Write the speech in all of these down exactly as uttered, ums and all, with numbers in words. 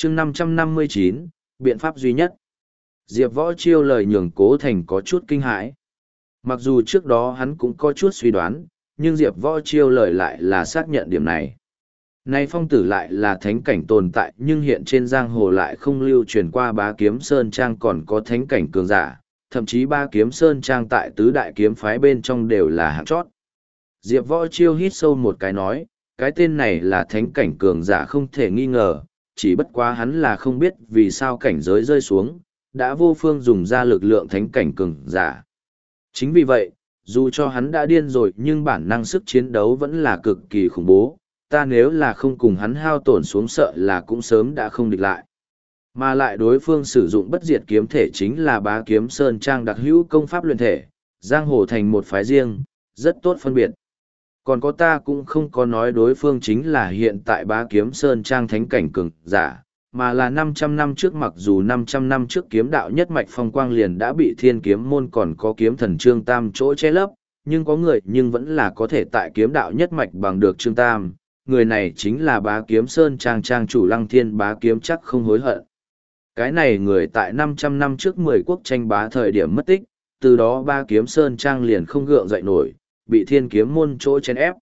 chương năm trăm năm mươi chín, biện pháp duy nhất. Diệp Võ Chiêu lời nhường Cố Thành có chút kinh hãi. Mặc dù trước đó hắn cũng có chút suy đoán, nhưng Diệp Võ Chiêu lời lại là xác nhận điểm này. Nay phong tử lại là thánh cảnh tồn tại nhưng hiện trên giang hồ lại không lưu truyền qua Bá Kiếm Sơn Trang còn có thánh cảnh cường giả, thậm chí Bá Kiếm Sơn Trang tại tứ đại kiếm phái bên trong đều là hạng chót. Diệp Võ Chiêu hít sâu một cái nói, cái tên này là thánh cảnh cường giả không thể nghi ngờ, chỉ bất quá hắn là không biết vì sao cảnh giới rơi xuống, đã vô phương dùng ra lực lượng thánh cảnh cường giả. Chính vì vậy, dù cho hắn đã điên rồi nhưng bản năng sức chiến đấu vẫn là cực kỳ khủng bố, ta nếu là không cùng hắn hao tổn xuống sợ là cũng sớm đã không địch lại. Mà lại đối phương sử dụng bất diệt kiếm thể chính là Bá Kiếm Sơn Trang đặc hữu công pháp luyện thể, giang hồ thành một phái riêng, rất tốt phân biệt. Còn có ta cũng không có nói đối phương chính là hiện tại Bá Kiếm Sơn Trang thánh cảnh cường giả, mà là năm trăm năm trước, mặc dù năm trăm năm trước kiếm đạo nhất mạch phong quang liền đã bị thiên kiếm môn còn có kiếm thần Trương Tam chỗ che lấp, nhưng có người nhưng vẫn là có thể tại kiếm đạo nhất mạch bằng được Trương Tam, người này chính là Bá Kiếm Sơn Trang Trang chủ Lăng Thiên Bá Kiếm chắc không hối hận. Cái này người tại năm trăm năm trước mười quốc tranh bá thời điểm mất tích, từ đó Bá Kiếm Sơn Trang liền không gượng dậy nổi, bị thiên kiếm môn chỗ chèn ép.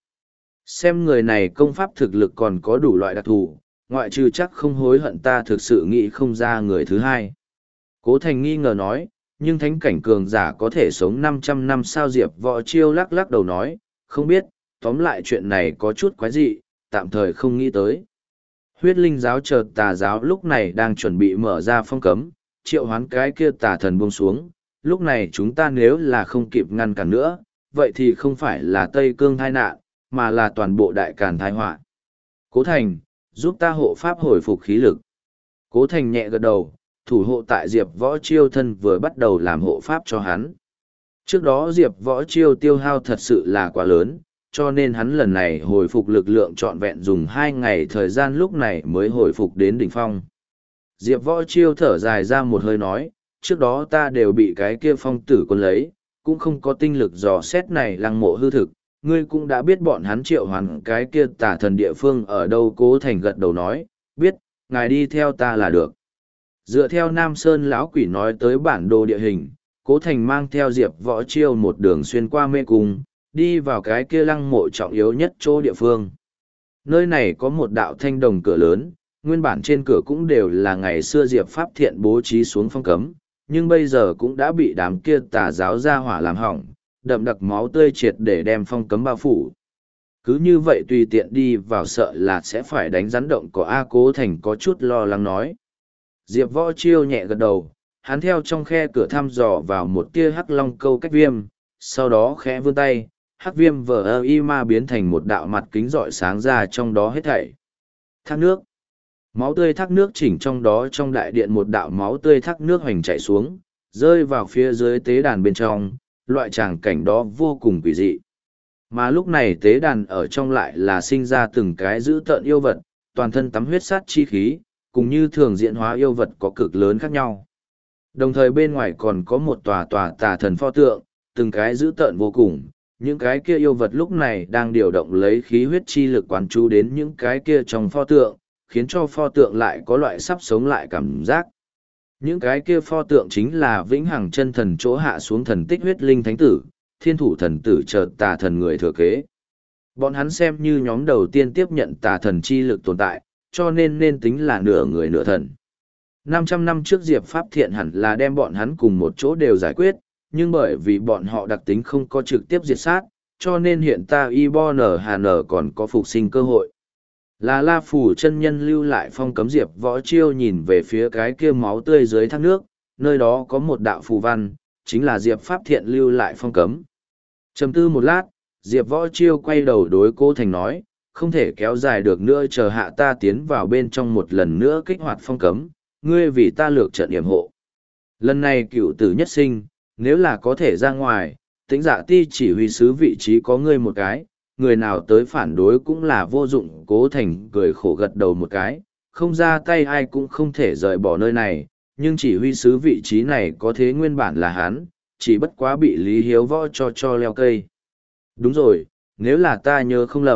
Xem người này công pháp thực lực còn có đủ loại đặc thù, ngoại trừ chắc không hối hận ta thực sự nghĩ không ra người thứ hai. Cố Thành nghi ngờ nói, nhưng thánh cảnh cường giả có thể sống năm trăm năm sao? Diệp Võ Chiêu lắc lắc đầu nói, không biết, tóm lại chuyện này có chút quái dị, tạm thời không nghĩ tới. Huyết linh giáo chờ tà giáo lúc này đang chuẩn bị mở ra phong cấm, triệu hoán cái kia tà thần buông xuống, lúc này chúng ta nếu là không kịp ngăn cản nữa, vậy thì không phải là Tây Cương tai nạn, mà là toàn bộ đại càn tai họa. Cố Thành, giúp ta hộ pháp hồi phục khí lực. Cố Thành nhẹ gật đầu, thủ hộ tại Diệp Võ Chiêu thân vừa bắt đầu làm hộ pháp cho hắn. Trước đó Diệp Võ Chiêu tiêu hao thật sự là quá lớn, cho nên hắn lần này hồi phục lực lượng trọn vẹn dùng hai ngày thời gian lúc này mới hồi phục đến đỉnh phong. Diệp Võ Chiêu thở dài ra một hơi nói, trước đó ta đều bị cái kia phong tử quân lấy, cũng không có tinh lực dò xét này lăng mộ hư thực, ngươi cũng đã biết bọn hắn triệu hoàn cái kia tả thần địa phương ở đâu. Cố Thành gật đầu nói, biết, ngài đi theo ta là được. Dựa theo Nam Sơn lão quỷ nói tới bản đồ địa hình, Cố Thành mang theo Diệp Võ Chiêu một đường xuyên qua mê cung, đi vào cái kia lăng mộ trọng yếu nhất chỗ địa phương. Nơi này có một đạo thanh đồng cửa lớn, nguyên bản trên cửa cũng đều là ngày xưa Diệp Pháp Thiện bố trí xuống phong cấm, nhưng bây giờ cũng đã bị đám kia tà giáo ra hỏa làm hỏng, đậm đặc máu tươi triệt để đem phong cấm bao phủ. Cứ như vậy tùy tiện đi vào sợ là sẽ phải đánh rắn động của A. Cố Thành có chút lo lắng nói. Diệp Võ Chiêu nhẹ gật đầu, hắn theo trong khe cửa thăm dò vào một tia hắc long câu cách viêm, sau đó khẽ vươn tay, hắc viêm vờ ơ y ma biến thành một đạo mặt kính rọi sáng ra trong đó hết thảy. Thác nước. Máu tươi thác nước chỉnh trong đó, trong đại điện một đạo máu tươi thác nước hoành chảy xuống, rơi vào phía dưới tế đàn bên trong, loại tràng cảnh đó vô cùng quỷ dị. Mà lúc này tế đàn ở trong lại là sinh ra từng cái dữ tợn yêu vật, toàn thân tắm huyết sát chi khí, cùng như thường diễn hóa yêu vật có cực lớn khác nhau. Đồng thời bên ngoài còn có một tòa tòa tà thần pho tượng, từng cái dữ tợn vô cùng, những cái kia yêu vật lúc này đang điều động lấy khí huyết chi lực quán chú đến những cái kia trong pho tượng, khiến cho pho tượng lại có loại sắp sống lại cảm giác. Những cái kia pho tượng chính là vĩnh hằng chân thần chỗ hạ xuống thần tích huyết linh thánh tử, thiên thủ thần tử chợt tà thần người thừa kế. Bọn hắn xem như nhóm đầu tiên tiếp nhận tà thần chi lực tồn tại, cho nên nên tính là nửa người nửa thần. năm trăm năm trước Diệp Pháp Thiện hẳn là đem bọn hắn cùng một chỗ đều giải quyết, nhưng bởi vì bọn họ đặc tính không có trực tiếp diệt sát, cho nên hiện ta Ibon Hà N còn có phục sinh cơ hội. Là La Phủ chân nhân lưu lại phong cấm. Diệp Võ Chiêu nhìn về phía cái kia máu tươi dưới thác nước, nơi đó có một đạo phù văn, chính là Diệp Pháp Thiện lưu lại phong cấm. Trầm tư một lát, Diệp Võ Chiêu quay đầu đối Cố Thành nói, không thể kéo dài được nữa, chờ hạ ta tiến vào bên trong một lần nữa kích hoạt phong cấm, ngươi vì ta lược trận yểm hộ. Lần này cựu tử nhất sinh, nếu là có thể ra ngoài, Tĩnh Dạ Ti chỉ huy sứ vị trí có ngươi một cái, người nào tới phản đối cũng là vô dụng. Cố Thành cười khổ gật đầu một cái, không ra tay ai cũng không thể rời bỏ nơi này, nhưng chỉ huy sứ vị trí này có thế nguyên bản là hắn, chỉ bất quá bị Lý Hiếu Võ cho cho leo cây. Đúng rồi, nếu là ta nhớ không lầm,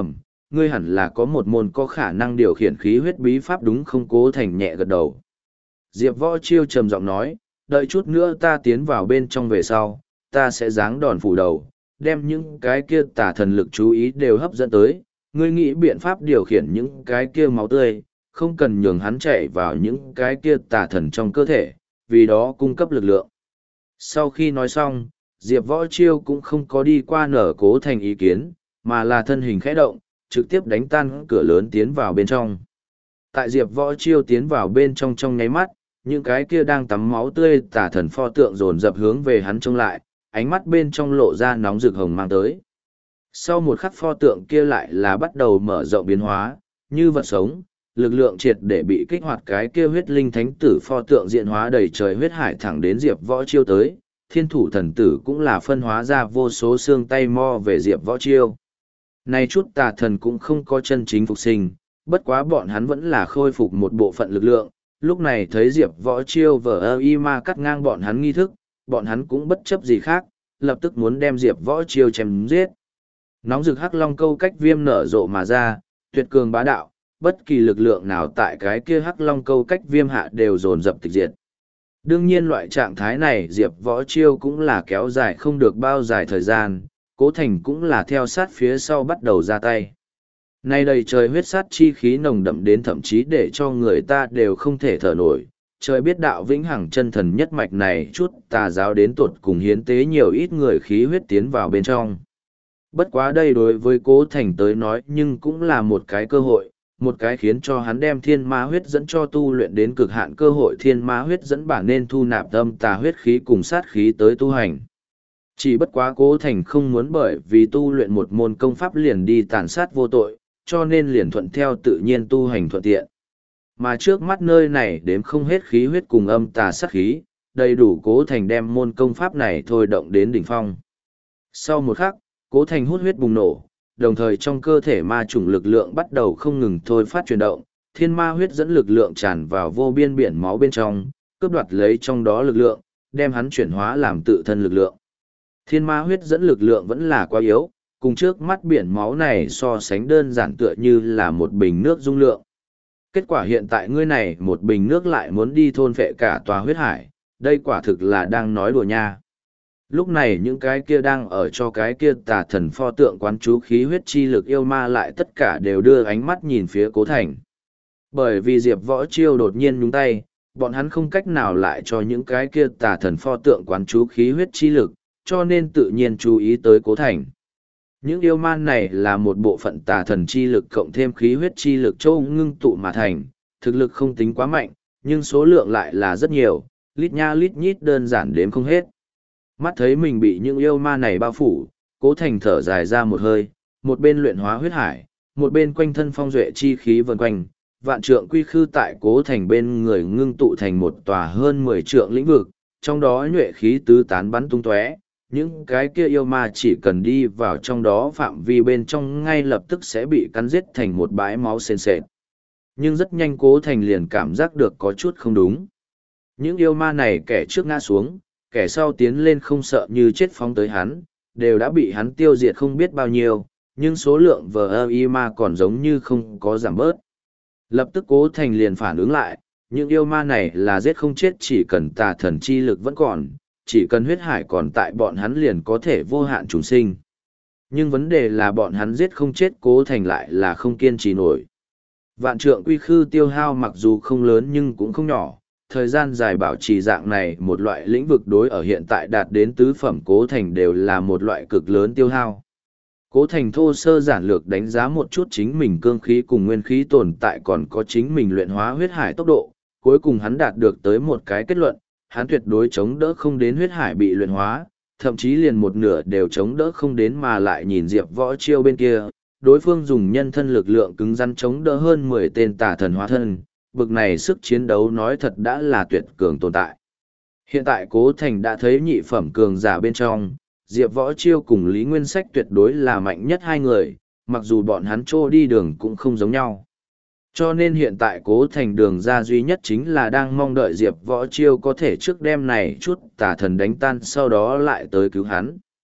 ngươi hẳn là có một môn có khả năng điều khiển khí huyết bí pháp đúng không? Cố Thành nhẹ gật đầu. Diệp Võ Chiêu trầm giọng nói, đợi chút nữa ta tiến vào bên trong về sau, ta sẽ giáng đòn phủ đầu, đem những cái kia tà thần lực chú ý đều hấp dẫn tới, ngươi nghĩ biện pháp điều khiển những cái kia máu tươi, không cần nhường hắn chạy vào những cái kia tà thần trong cơ thể, vì đó cung cấp lực lượng. Sau khi nói xong, Diệp Võ Chiêu cũng không có đi qua nở Cố Thành ý kiến, mà là thân hình khẽ động, trực tiếp đánh tan cửa lớn tiến vào bên trong. Tại Diệp Võ Chiêu tiến vào bên trong trong nháy mắt, những cái kia đang tắm máu tươi tà thần pho tượng dồn dập hướng về hắn trông lại, ánh mắt bên trong lộ ra nóng rực hồng mang tới. Sau một khắc pho tượng kia lại là bắt đầu mở rộng biến hóa, như vật sống, lực lượng triệt để bị kích hoạt, cái kia huyết linh thánh tử pho tượng diện hóa đầy trời huyết hải thẳng đến Diệp Võ Chiêu tới, thiên thủ thần tử cũng là phân hóa ra vô số xương tay mo về Diệp Võ Chiêu. Này chút tà thần cũng không có chân chính phục sinh, bất quá bọn hắn vẫn là khôi phục một bộ phận lực lượng, lúc này thấy Diệp Võ Chiêu vờ ơ y ma cắt ngang bọn hắn nghi thức, bọn hắn cũng bất chấp gì khác, lập tức muốn đem Diệp Võ Chiêu chém giết. Nóng rực hắc long câu cách viêm nở rộ mà ra, tuyệt cường bá đạo, bất kỳ lực lượng nào tại cái kia hắc long câu cách viêm hạ đều dồn dập tịch diệt. Đương nhiên loại trạng thái này Diệp Võ Chiêu cũng là kéo dài không được bao dài thời gian, Cố Thành cũng là theo sát phía sau bắt đầu ra tay. Nay đầy trời huyết sát chi khí nồng đậm đến thậm chí để cho người ta đều không thể thở nổi. Trời biết đạo vĩnh hằng chân thần nhất mạch này chút tà giáo đến tuột cùng hiến tế nhiều ít người khí huyết tiến vào bên trong. Bất quá đây đối với Cố Thành tới nói nhưng cũng là một cái cơ hội, một cái khiến cho hắn đem thiên ma huyết dẫn cho tu luyện đến cực hạn cơ hội. Thiên ma huyết dẫn bản nên thu nạp âm tà huyết khí cùng sát khí tới tu hành. Chỉ bất quá Cố Thành không muốn bởi vì tu luyện một môn công pháp liền đi tàn sát vô tội, cho nên liền thuận theo tự nhiên tu hành thuận tiện. Mà trước mắt nơi này đếm không hết khí huyết cùng âm tà sát khí, đầy đủ Cố Thành đem môn công pháp này thôi động đến đỉnh phong. Sau một khắc, Cố Thành hút huyết bùng nổ, đồng thời trong cơ thể ma chủng lực lượng bắt đầu không ngừng thôi phát chuyển động, thiên ma huyết dẫn lực lượng tràn vào vô biên biển máu bên trong, cướp đoạt lấy trong đó lực lượng, đem hắn chuyển hóa làm tự thân lực lượng. Thiên ma huyết dẫn lực lượng vẫn là quá yếu, cùng trước mắt biển máu này so sánh đơn giản tựa như là một bình nước dung lượng. Kết quả hiện tại ngươi này một bình nước lại muốn đi thôn phệ cả tòa huyết hải, đây quả thực là đang nói đùa nha. Lúc này những cái kia đang ở cho cái kia tà thần pho tượng quán chú khí huyết chi lực yêu ma lại tất cả đều đưa ánh mắt nhìn phía Cố Thành. Bởi vì Diệp Võ Chiêu đột nhiên nhúng tay, bọn hắn không cách nào lại cho những cái kia tà thần pho tượng quán chú khí huyết chi lực, cho nên tự nhiên chú ý tới Cố Thành. Những yêu ma này là một bộ phận tà thần chi lực cộng thêm khí huyết chi lực châu ngưng tụ mà thành, thực lực không tính quá mạnh, nhưng số lượng lại là rất nhiều, lít nha lít nhít đơn giản đếm không hết. Mắt thấy mình bị những yêu ma này bao phủ, Cố Thành thở dài ra một hơi, một bên luyện hóa huyết hải, một bên quanh thân phong duệ chi khí vần quanh, vạn trượng quy khư tại Cố Thành bên người ngưng tụ thành một tòa hơn mười trượng lĩnh vực, trong đó nhuệ khí tứ tán bắn tung tóe, những cái kia yêu ma chỉ cần đi vào trong đó phạm vi bên trong ngay lập tức sẽ bị cắn giết thành một bãi máu sền sệt. Nhưng rất nhanh Cố Thành liền cảm giác được có chút không đúng. Những yêu ma này kẻ trước ngã xuống, kẻ sau tiến lên không sợ như chết phóng tới hắn, đều đã bị hắn tiêu diệt không biết bao nhiêu, nhưng số lượng vờ ơ y ma còn giống như không có giảm bớt. Lập tức Cố Thành liền phản ứng lại, những yêu ma này là giết không chết, chỉ cần tà thần chi lực vẫn còn, chỉ cần huyết hải còn tại bọn hắn liền có thể vô hạn trùng sinh. Nhưng vấn đề là bọn hắn giết không chết, Cố Thành lại là không kiên trì nổi. Vạn trượng quy khư tiêu hao mặc dù không lớn nhưng cũng không nhỏ, thời gian dài bảo trì dạng này một loại lĩnh vực đối ở hiện tại đạt đến tứ phẩm Cố Thành đều là một loại cực lớn tiêu hao. Cố Thành thô sơ giản lược đánh giá một chút chính mình cương khí cùng nguyên khí tồn tại còn có chính mình luyện hóa huyết hải tốc độ, cuối cùng hắn đạt được tới một cái kết luận, hắn tuyệt đối chống đỡ không đến huyết hải bị luyện hóa, thậm chí liền một nửa đều chống đỡ không đến, mà lại nhìn Diệp Võ Chiêu bên kia, đối phương dùng nhân thân lực lượng cứng rắn chống đỡ hơn mười tên tà thần hóa thân, bực này sức chiến đấu nói thật đã là tuyệt cường tồn tại. Hiện tại Cố Thành đã thấy nhị phẩm cường giả bên trong, Diệp Võ Chiêu cùng Lý Nguyên Sách tuyệt đối là mạnh nhất hai người, mặc dù bọn hắn trô đi đường cũng không giống nhau. Cho nên hiện tại Cố Thành đường ra duy nhất chính là đang mong đợi Diệp Võ Chiêu có thể trước đêm này chút tà thần đánh tan sau đó lại tới cứu hắn.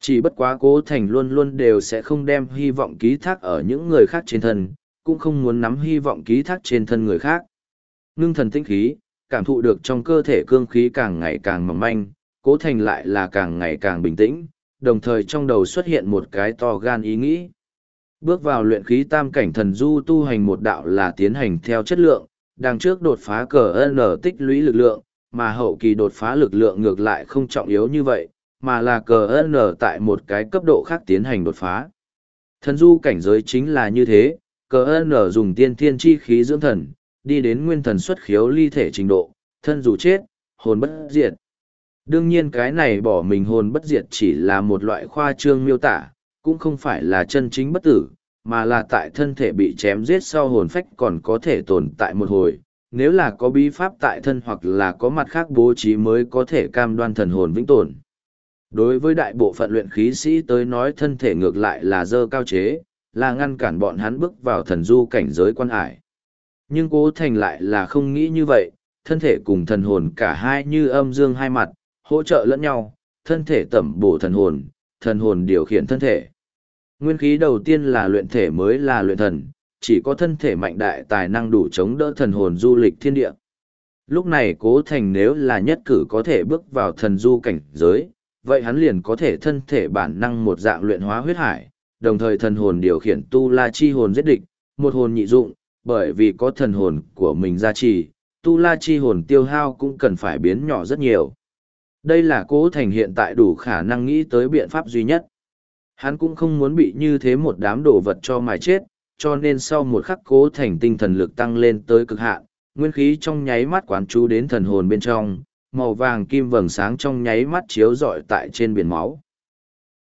Chỉ bất quá Cố Thành luôn luôn đều sẽ không đem hy vọng ký thác ở những người khác trên thân, cũng không muốn nắm hy vọng ký thác trên thân người khác. Ngưng thần tinh khí, cảm thụ được trong cơ thể cương khí càng ngày càng mỏng manh, Cố Thành lại là càng ngày càng bình tĩnh, đồng thời trong đầu xuất hiện một cái to gan ý nghĩ. Bước vào luyện khí tam cảnh thần du tu hành một đạo là tiến hành theo chất lượng, đằng trước đột phá cờ N tích lũy lực lượng, mà hậu kỳ đột phá lực lượng ngược lại không trọng yếu như vậy, mà là cờ N tại một cái cấp độ khác tiến hành đột phá. Thần du cảnh giới chính là như thế, cờ N dùng tiên thiên chi khí dưỡng thần, đi đến nguyên thần xuất khiếu ly thể trình độ, thân dù chết, hồn bất diệt. Đương nhiên cái này bỏ mình hồn bất diệt chỉ là một loại khoa trương miêu tả, cũng không phải là chân chính bất tử, mà là tại thân thể bị chém giết sau hồn phách còn có thể tồn tại một hồi. Nếu là có bí pháp tại thân hoặc là có mặt khác bố trí mới có thể cam đoan thần hồn vĩnh tồn. Đối với đại bộ phận luyện khí sĩ tới nói thân thể ngược lại là dơ cao chế, là ngăn cản bọn hắn bước vào thần du cảnh giới quan hải. Nhưng Cố Thành lại là không nghĩ như vậy, thân thể cùng thần hồn cả hai như âm dương hai mặt, hỗ trợ lẫn nhau, thân thể tẩm bổ thần hồn, thần hồn điều khiển thân thể. Nguyên khí đầu tiên là luyện thể mới là luyện thần, chỉ có thân thể mạnh đại tài năng đủ chống đỡ thần hồn du lịch thiên địa. Lúc này Cố Thành nếu là nhất cử có thể bước vào thần du cảnh giới, vậy hắn liền có thể thân thể bản năng một dạng luyện hóa huyết hải, đồng thời thần hồn điều khiển tu la chi hồn giết địch, một hồn nhị dụng, bởi vì có thần hồn của mình gia trì, tu la chi hồn tiêu hao cũng cần phải biến nhỏ rất nhiều. Đây là Cố Thành hiện tại đủ khả năng nghĩ tới biện pháp duy nhất. Hắn cũng không muốn bị như thế một đám đồ vật cho mài chết, cho nên sau một khắc Cố Thành tinh thần lực tăng lên tới cực hạn, nguyên khí trong nháy mắt quán chú đến thần hồn bên trong, màu vàng kim vầng sáng trong nháy mắt chiếu rọi tại trên biển máu.